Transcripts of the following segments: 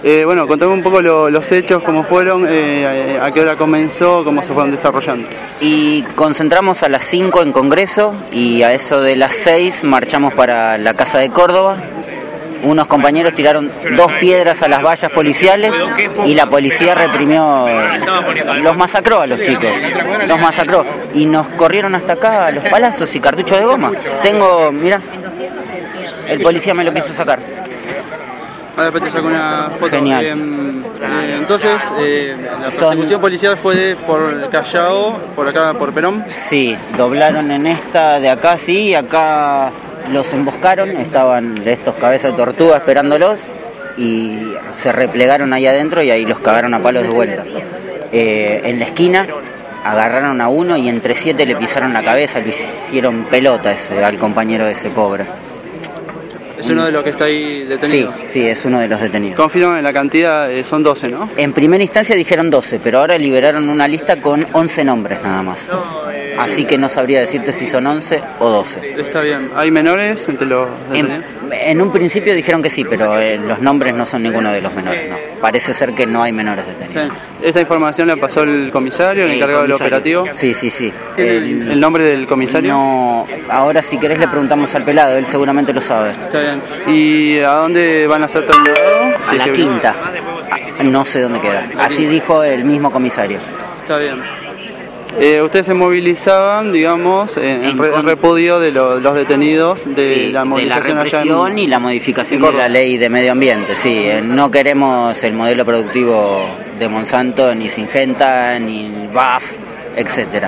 Bueno, contame un poco los hechos, cómo fueron, a qué hora comenzó, cómo se fueron desarrollando. Y concentramos a las 5 en Congreso y a eso de las 6 marchamos para la Casa de Córdoba. Unos compañeros tiraron 2 piedras a las vallas policiales y la policía reprimió, los masacró a los chicos, los masacró y nos corrieron hasta acá a los palazos y cartuchos de goma. Mirá, el policía me lo quiso sacar. Ahora después te saco una foto. Genial. Entonces, la persecución policial fue por Callao, por acá, por Perón. Sí, doblaron en esta de acá, sí, y acá los emboscaron, estaban estos cabezas de tortuga esperándolos y se replegaron ahí adentro y ahí los cagaron a palos de vuelta. En la esquina agarraron a uno y entre 7 le pisaron la cabeza, le hicieron pelota al compañero de ese pobre. ¿Es uno de los que está ahí detenido? Sí, es uno de los detenidos. Confirman la cantidad, son 12, ¿no? En primera instancia dijeron 12, pero ahora liberaron una lista con 11 nombres nada más. Así que no sabría decirte si son 11 o 12. Está bien. ¿Hay menores entre los detenidos? En un principio dijeron que sí, pero los nombres no son ninguno de los menores, no. Parece ser que no hay menores detenidos. Sí. ¿Esta información la pasó el comisario, el encargado del operativo? Sí. ¿El nombre del comisario? No, ahora si querés le preguntamos al pelado, él seguramente lo sabe. Está bien. ¿Y a dónde van a ser trasladados? A la Quinta. No sé dónde queda. Así dijo el mismo comisario. Está bien. Ustedes se movilizaban, digamos, en repudio de los detenidos de la movilización, de la represión y la modificación de la ley de medio ambiente. Sí, no queremos el modelo productivo de Monsanto, ni Syngenta, ni BAF, etcétera.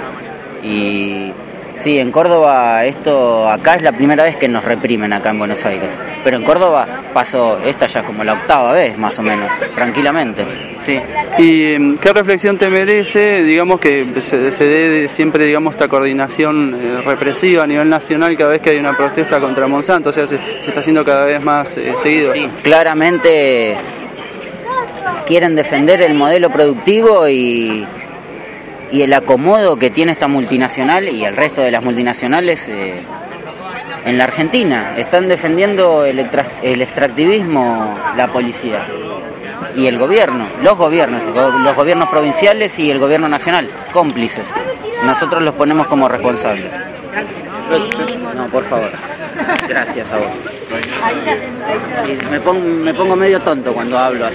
Y sí, en Córdoba acá es la primera vez que nos reprimen acá en Buenos Aires. Pero en Córdoba pasó esta ya como la 8ª vez, más o menos, tranquilamente. Sí. ¿Y qué reflexión te merece, digamos, que se dé siempre, digamos, esta coordinación represiva a nivel nacional cada vez que hay una protesta contra Monsanto? O sea, se está haciendo cada vez más seguido. Sí, claramente quieren defender el modelo productivo y el acomodo que tiene esta multinacional y el resto de las multinacionales en la Argentina. Están defendiendo el extractivismo, la policía y el gobierno, los gobiernos provinciales y el gobierno nacional, cómplices. Nosotros los ponemos como responsables. No, por favor. Gracias a vos. Me pongo medio tonto cuando hablo así.